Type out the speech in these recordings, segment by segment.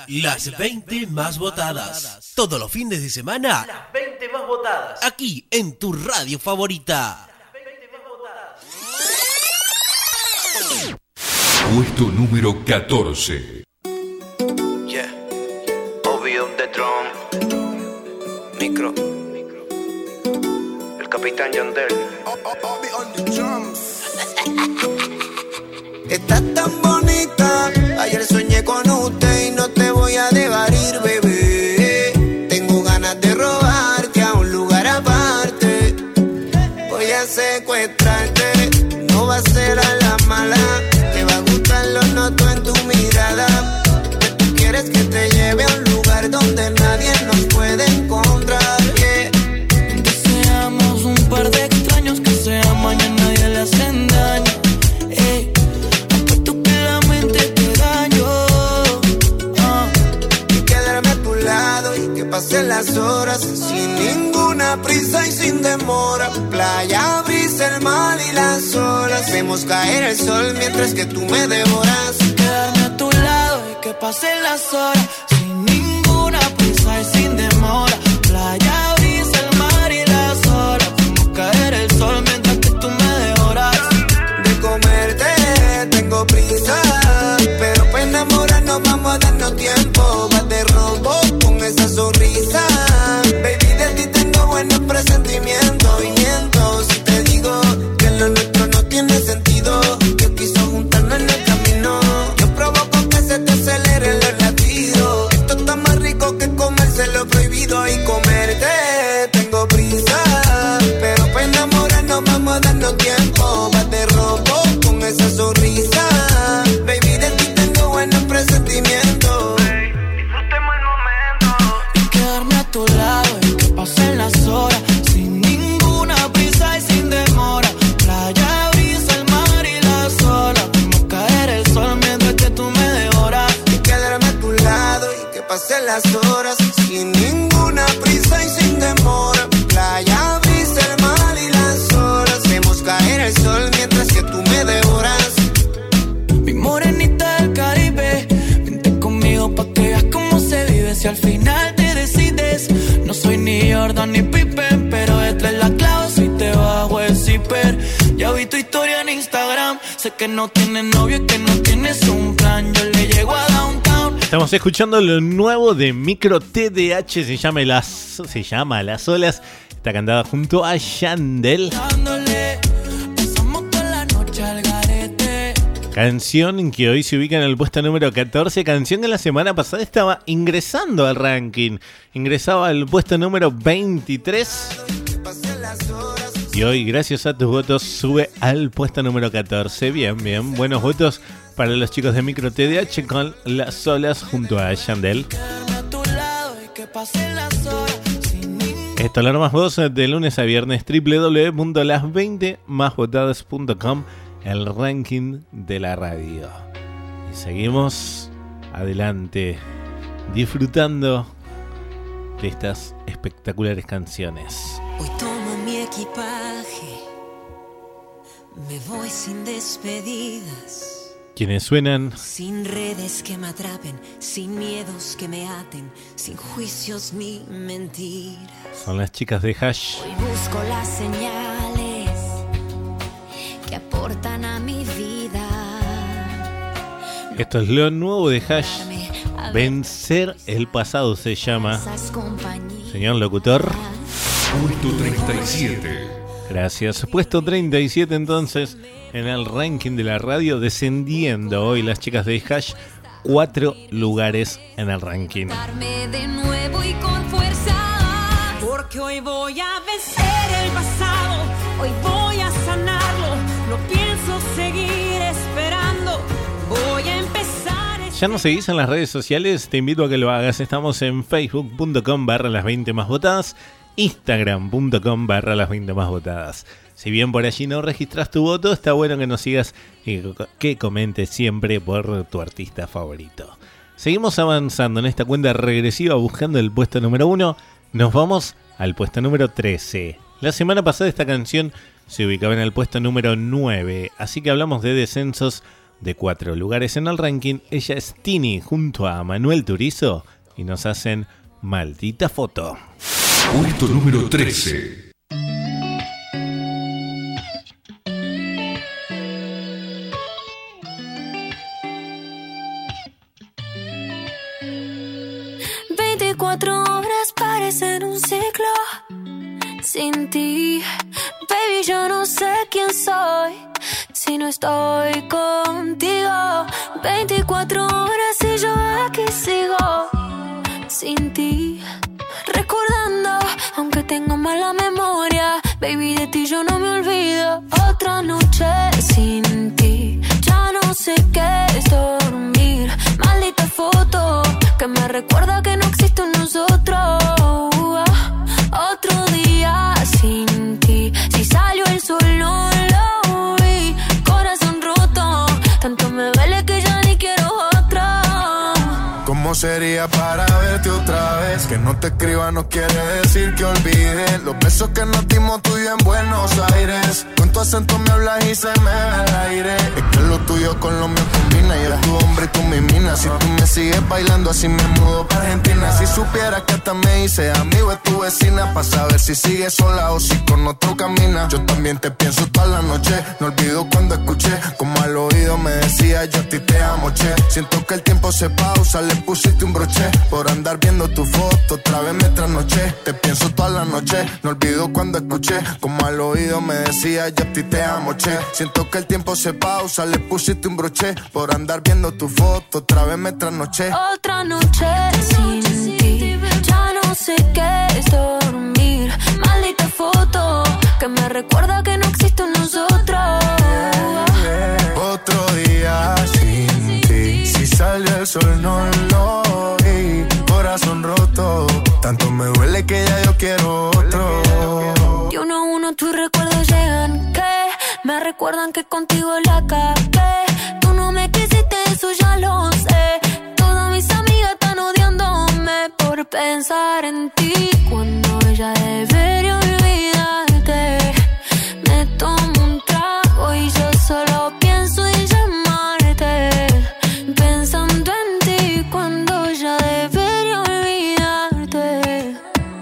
las 20 más votadas. Todos los fines de semana, las 20 más votadas. Aquí en tu radio favorita. Las 20 más votadas. Puesto número 14. Yeah, Obi on the drum. Micro. El Capitán Yandel. Obi on the drums. Estás tan bonita. Ayer soñé con usted y no te voy a dejar ir, bebé. Tengo ganas de robarte a un lugar aparte. Voy a secuestrarte. No va a ser a la mala. Te va a gustar, lo noto en tu mirada. Que tú quieres que te lleve a un lugar donde nadie nos puede encontrar, yeah. Que seamos un par de extraños que se aman y a nadie le hacen daño. Apuesto que la mente te daño. Y quedarme a tu lado y que pasen las horas sin ninguna prisa y sin demora. Playa, brisa, el mar y las olas. Vemos caer el sol mientras que tú me devoras. Quedarme a tu lado y que pasen las horas sin ninguna prisa y sin demora. Playa, brisa, el mar y las olas. Vemos caer el sol mientras que tú me devoras. De comerte tengo prisa, pero para enamorarnos vamos a darnos tiempo. Vas de robo con esa sonrisa. Baby, de ti tengo buenos presentimientos. Y miento si te digo que lo nuestro no tiene sentido. Yo quiso juntarnos en el camino. Yo provoco que se te aceleren los latidos. Esto está más rico que comerse lo prohibido. Y comerte tengo prisa, pero para enamorarnos vamos a darnos tiempo. Vas de robo con esa sonrisa. Baby, de ti tengo buenos presentimientos. Disfrutemos el momento. Y quedarme a tu lado y que pasen las horas sin ninguna prisa y sin demora. Playa, brisa, el mar y las olas. Vemos caer el sol mientras que tú me devoras. Y quedarme a tu lado y que pasen las horas sin ninguna prisa y sin demora. Playa, brisa, el mar y las olas. Vemos caer el sol mientras que tú me devoras. Mi morenita del Caribe, vente conmigo pa' que veas cómo se vive. Si al final te decides, no soy ni Jordan ni Pippen, pero esta es la clave si te bajo el zipper. Ya vi tu historia en Instagram, sé que no tienes novio y que no tienes un plan. Yo le llego a Downtown. Estamos escuchando lo nuevo de Micro TDH, se llama Las Olas. Está cantada junto a Yandel. Dándole, pasamos toda la noche al garete. Canción que hoy se ubica en el puesto número 14. Canción que la semana pasada estaba ingresando al ranking. Ingresaba al puesto número 23. Y hoy, gracias a tus votos, sube al puesto número 14. Bien, bien. Buenos votos para los chicos de Micro TDH con Las Olas junto a Yandel. Esto es lo más voz de lunes a viernes. www.las20másvotadas.com, el ranking de la radio. Y seguimos adelante disfrutando de estas espectaculares canciones. Hoy tomo mi equipaje, me voy sin despedidas. Quienes suenan, sin redes que me atrapen, sin miedos que me aten, sin juicios ni mentiras. son las chicas de Hash. Hoy busco las señales que aportan a mi vida. Esto es lo nuevo de Hash. Vencer el pasado se llama. Señor locutor. Puesto 37. Gracias. Puesto 37 entonces en el ranking de la radio, descendiendo hoy las chicas de Hash 4 lugares en el ranking. De nuevo y con fuerza, porque hoy voy a vencer el pasado, hoy voy a sanarlo, no pienso seguir esperando, voy a empezar. ¿Ya nos seguís en las redes sociales? Te invito a que lo hagas. Estamos en facebook.com/las20másvotadas, instagram.com/las20másvotadas. Si bien por allí no registras tu voto, está bueno que nos sigas y que comentes siempre por tu artista favorito. Seguimos avanzando en esta cuenta regresiva buscando el puesto número 1. Nos vamos al puesto número 13. La semana pasada esta canción se ubicaba en el puesto número 9, así que hablamos de descensos de 4 lugares en el ranking. Ella es Tini junto a Manuel Turizo y nos hacen Maldita Foto. Puesto número 13. Parecen un ciclo sin ti. Baby, yo no sé quién soy si no estoy contigo. 24 horas y yo aquí sigo sin ti. Recordando, aunque tengo mala memoria, baby, de ti yo no me olvido. Otra noche sin ti, ya no sé qué es dormir. Maldita foto que me recuerda que no existe un nosotros. Otro día sin ti, si salió el sol no lo vi. Corazón roto, tanto me duele que ya ni quiero otra. ¿Cómo sería para verte otra vez? Que no te escriba no quiere decir que olvide los besos que nos dimos tú y yo en Buenos Aires. Con tu acento me hablas y se me va el aire. Es que lo tuyo con lo mío combina. Yo tu hombre y tú mi mina. Si tú me sigues bailando así me mudo para Argentina. Si supieras que hasta me hice amigo de tu vecina, pa' saber si sigues sola o si con otro camina. Yo también te pienso toda la noche. No olvido cuando escuché como al oído me decía yo a ti te amo, che. Siento que el tiempo se pausa, le pusiste un broche por andar viendo tu foto, otra vez me trasnoché. Te pienso toda la noche, no olvido cuando escuché como al oído me decía yo a ti te amo, che. Siento que el tiempo se pausa, le pusiste un broche por andar viendo tu foto, otra vez me trasnoché. Otra noche sin ti, ya no sé qué es dormir. Maldita foto que me recuerda que no existe un nosotros. Otro día sin ti, si sale el sol no lo vi. Corazón roto, tanto me duele que ya yo quiero otro. Y uno a uno tus recuerdos llegan que me recuerdan que contigo la cagué. Tú no me quisiste, eso ya lo sé. Todas mis amigas están odiándome por pensar en ti cuando ella debería olvidarte. Me tomo un trago y yo solo pienso en llamarte, pensando en ti cuando ella debería olvidarte.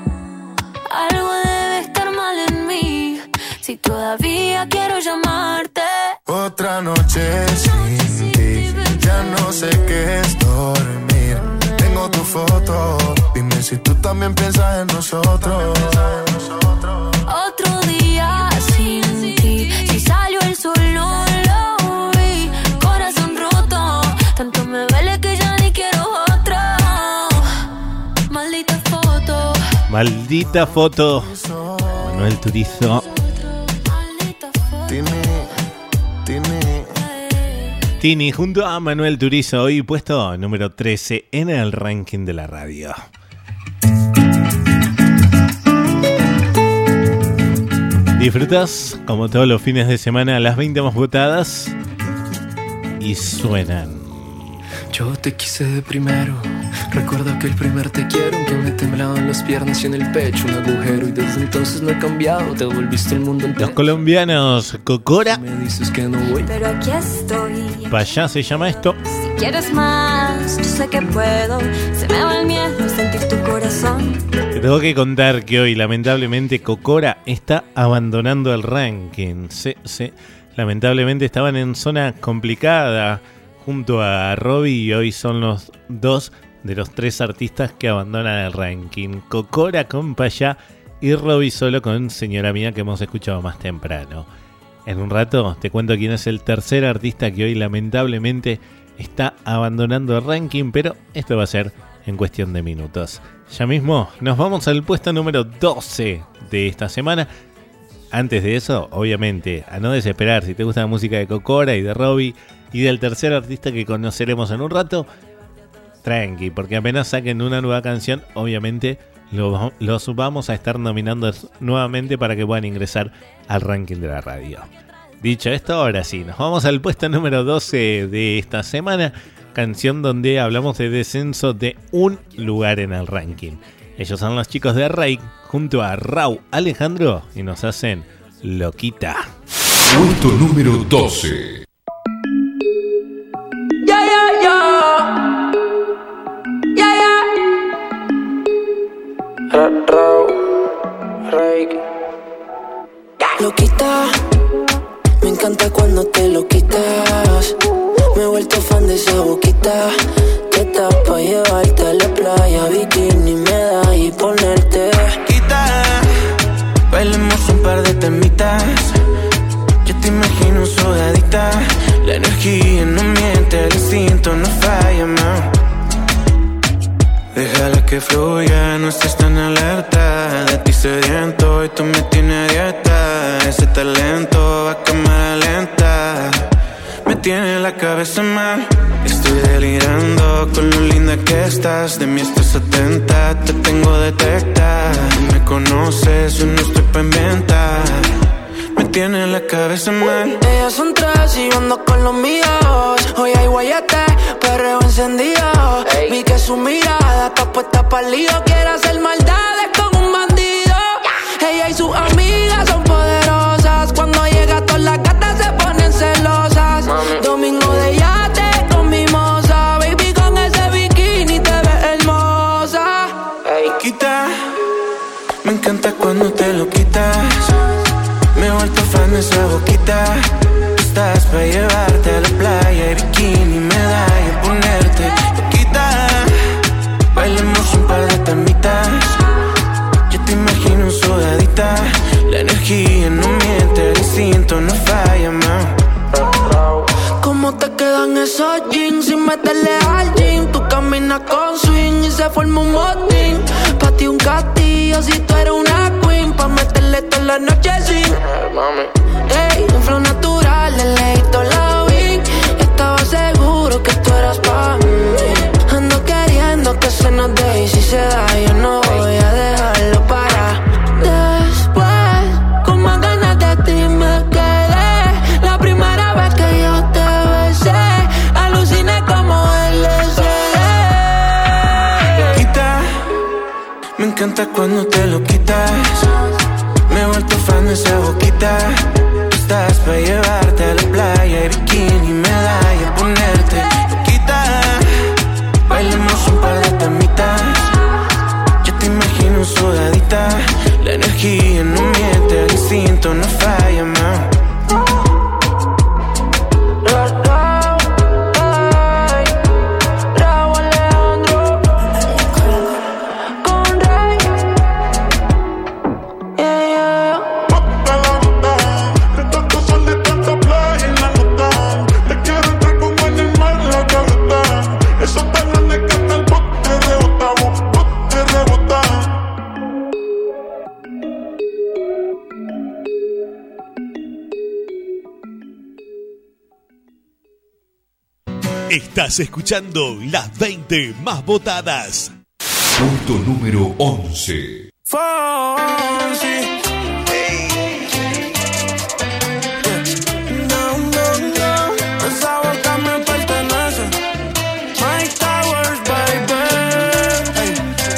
Algo debe estar mal en mí si todavía quiero llamarte. Otra noche sin ti, ya no sé qué es dormir. Tengo tu foto, dime si tú también piensas en nosotros. Otro día sin ti, si salió el sol no lo vi. Corazón roto, tanto me duele que ya ni quiero otra. Maldita foto. Maldita foto. Manuel Turizo. Tini junto a Manuel Turizo, hoy puesto número 13 en el ranking de la radio. Disfrutas, como todos los fines de semana, las 20 más votadas y suenan. Yo te quise de primero, recuerdo que el primer te quiero, que me temblaban las piernas y en el pecho un agujero. Y desde entonces no he cambiado, te volviste el mundo entero. Los colombianos, Cocora. Me dices que no voy, pero aquí estoy. Payá se llama esto. Si quieres más, yo sé que puedo. Se me va el miedo sentir tu corazón. Te tengo que contar que hoy, lamentablemente, Cocora está abandonando el ranking. Sí. Lamentablemente estaban en zona complicada junto a Robbie y hoy son los dos de los 3 artistas que abandonan el ranking. Cocora con Payá y Robbie solo con Señora Mía, que hemos escuchado más temprano. En un rato te cuento quién es el tercer artista que hoy lamentablemente está abandonando el ranking, pero esto va a ser en cuestión de minutos. Ya mismo nos vamos al puesto número 12 de esta semana. Antes de eso, obviamente, a no desesperar, si te gusta la música de Cocora y de Robbie y del tercer artista que conoceremos en un rato, tranqui, porque apenas saquen una nueva canción, obviamente los vamos a estar nominando nuevamente para que puedan ingresar al ranking de la radio. Dicho esto, ahora sí, nos vamos al puesto número 12 de esta semana, canción donde hablamos de descenso de un lugar en el ranking. Ellos son los chicos de Rake junto a Rauw Alejandro y nos hacen Loquita. Puesto número 12. boquita. Me encanta cuando te lo quitas. Me he vuelto fan de esa boquita. Teta pa' llevarte a la playa, bikini, medalla y ponerte. Quita, bailemos un par de temitas. Yo te imagino sudadita. La energía no miente, el instinto no falla, man. Déjala que fluya, no estés tan alerta. De ti sediento y tú me tienes a dieta. Ese talento va a cámara lenta. Me tiene la cabeza mal. Estoy delirando con lo linda que estás. De mí estás atenta, te tengo detecta. Me conoces, yo no estoy pendiente. Me tiene la cabeza mal. Ellas son tres y yo ando con los míos. Hoy hay guayete, perreo encendido. Vi que su mirada está puesta para el lío. Quiere hacer maldades con un bandido. Ella y sus amigas son poderosas. Cuando llega todas las gatas se ponen celosas. Domingo de yate con mimosa. Baby, con ese bikini te ves hermosa. Quita, me encanta cuando te lo quitas. Me he vuelto fan de esa boquita. Estás pa' llevarte a la playa y bikini, medalla, ponerte loquita. Bailemos un par de temitas. Yo te imagino sudadita. La energía no miente, el instinto no falla, man. ¿Cómo te quedan esos jeans sin meterle al gym? Tú caminas con swing y se forma un motín. Pa' ti un castillo si tú eres una queen. Pa' meterle toda la noche sin ey, un flow natural, le leí toda la wing. Estaba seguro que tú eras pa' mí. Ando queriendo que se nos dé y si se da yo no voy a dejarlo para después. Con más ganas de ti me quedé. La primera vez que yo te besé, aluciné como LSD. Quita, me encanta cuando te lo quitas. Me he vuelto fan de esa boquita. Estás pa' llevarte a la playa y bikini, medalla, ponerte loquita. Bailemos un par de temitas. Yo te imagino sudadita. La energía no miente, el instinto no falla, man. Estás escuchando las 20 más votadas. Punto número 11. Esa boca me pertenece. Mike Towers, baby.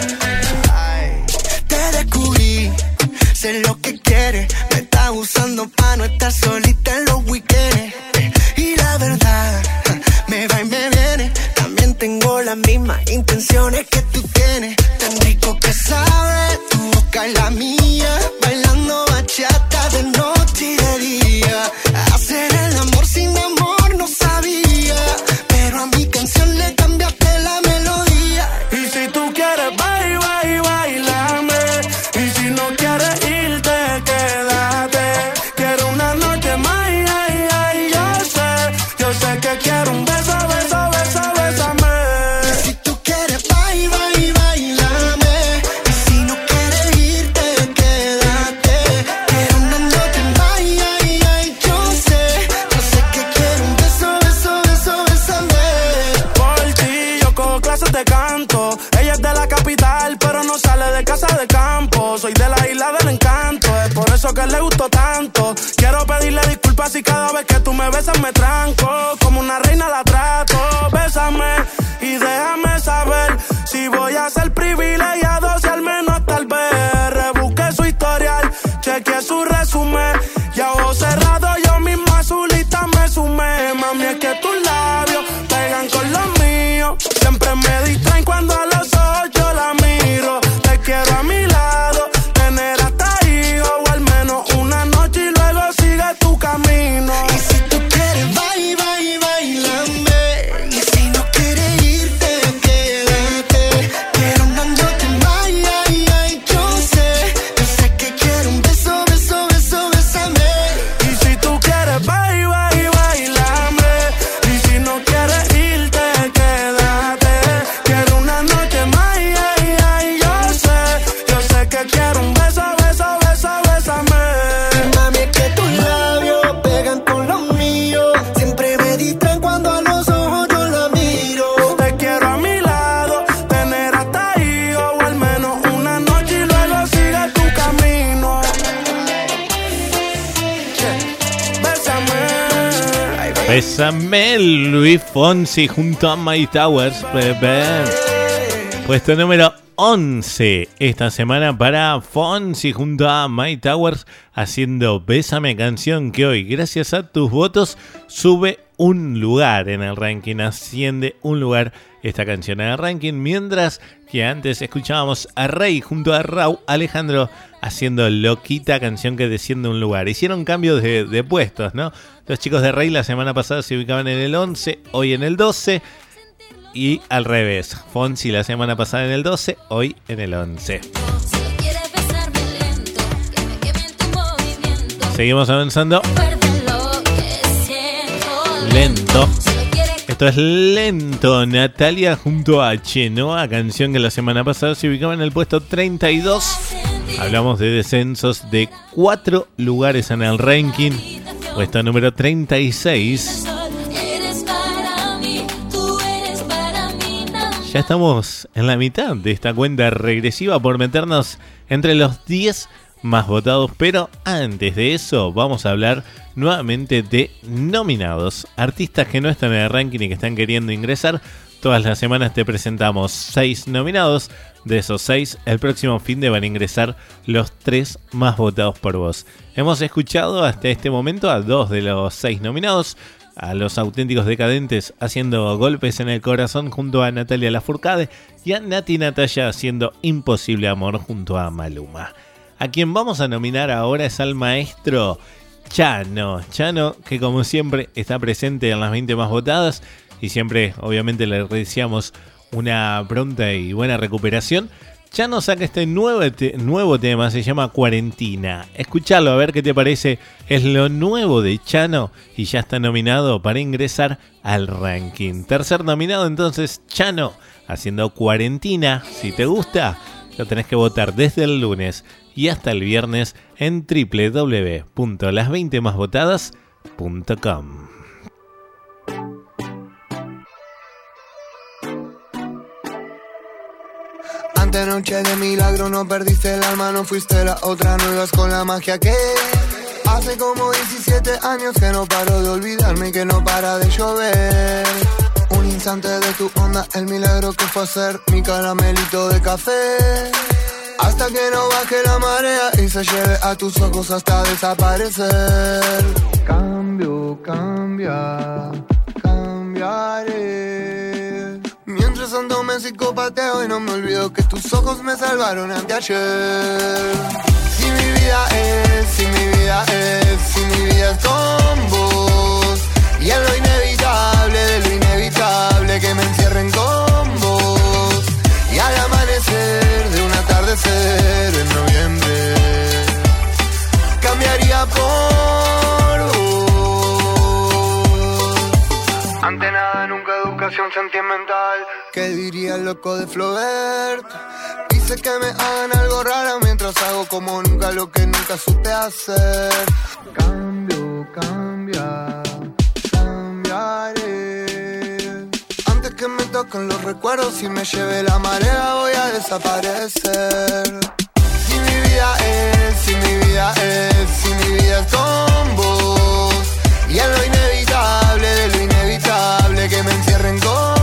Te descubrí, sé lo que quieres. Me estás usando pa' no estar solita en los weekends. Y la verdad, me va y me viene. También tengo las mismas intenciones que tú tienes. Tan rico que sabe tu boca y la mía. Bailando bachata de noche y de día. Hacer el amor sin amor no sabía. Pero a mi canción le cambiaste la melodía. Y si tú quieres bailame. Y si no quieres irte, quédate. Quiero una noche más, yo sé que quiero un beso, bésame. Y si tú quieres bailame. Y si no quieres irte, quédate. Quiero una noche más, yo sé que quiero un beso, bésame. Por ti yo cojo clases de canto. Ella es de la capital, pero no sale de casa de campo. Soy de la isla del encanto, es por eso que le gustó tanto. Quiero pedirle disculpas si cada vez que tú me besas me tranco. Como una reina la trato. Bésame y déjame saber si voy a ser privilegiado, si al menos tal vez rebusque su historial, chequeé su resumen y a ojos cerrados yo mismo a su lista me sumé. Mami, es que tus labios pegan con los míos. Siempre me distraen cuando a los ojos yo la miro. Te quiero a mi lado, tener hasta hijos o al menos una noche y luego Bésame, Luis Fonsi junto a My Towers, bebé. Puesto número 11 esta semana para Fonsi junto a My Towers haciendo Bésame, canción que hoy, gracias a tus votos, sube un lugar en el ranking, asciende un lugar esta canción en el ranking, mientras que antes escuchábamos a Rey junto a Raúl Alejandro haciendo Loquita, canción que desciende un lugar. Hicieron cambios de puestos, ¿no? Los chicos de Rey la semana pasada se ubicaban en el 11, hoy en el 12 y al revés. Fonsi la semana pasada en el 12, hoy en el 11. Seguimos avanzando. Lento. Esto es Lento, Natalia junto a Chenoa, canción que la semana pasada se ubicaba en el puesto 32. Hablamos de descensos de 4 lugares en el ranking. Puesto número 36. Ya estamos en la mitad de esta cuenta regresiva por meternos entre los 10 más votados, pero antes de eso vamos a hablar nuevamente de nominados, artistas que no están en el ranking y que están queriendo ingresar. Todas las semanas te presentamos 6 nominados, de esos 6 el próximo fin de van a ingresar los 3 más votados por vos. Hemos escuchado hasta este momento a 2 de los 6 nominados, a Los Auténticos Decadentes haciendo Golpes en el Corazón junto a Natalia Lafourcade y a Nati Natalia haciendo Imposible Amor junto a Maluma. A quien vamos a nominar ahora es al maestro Chano. Chano, que como siempre está presente en las 20 más votadas y siempre obviamente le deseamos una pronta y buena recuperación. Chano saca este nuevo tema, se llama Cuarentina. Escuchalo a ver qué te parece, es lo nuevo de Chano y ya está nominado para ingresar al ranking. Tercer nominado entonces Chano haciendo Cuarentina. Si te gusta, lo tenés que votar desde el lunes y hasta el viernes en www.las20másvotadas.com. Antenoche de milagro no perdiste el alma, no fuiste la otra, no ibas con la magia que hace como 17 años que no paro de olvidarme y que no para de llover. Un instante de tu onda, el milagro que fue hacer mi caramelito de café. Hasta que no baje la marea y se lleve a tus ojos hasta desaparecer. Cambio, cambiaré. Mientras ando me psicopateo y no me olvido que tus ojos me salvaron anteayer. Si mi vida es con vos. Y en lo inevitable, de lo inevitable que me encierren con vos. Y al amanecer de un atardecer en noviembre, cambiaría por vos. Ante nada, nunca educación sentimental. ¿Qué diría el loco de Flaubert? Dice que me hagan algo raro mientras hago como nunca lo que nunca supe hacer. Cambio, cambiaré. Antes que me toquen los recuerdos y me lleve la marea, voy a desaparecer. Si mi vida es con vos. Y en lo inevitable, de lo inevitable que me encierren con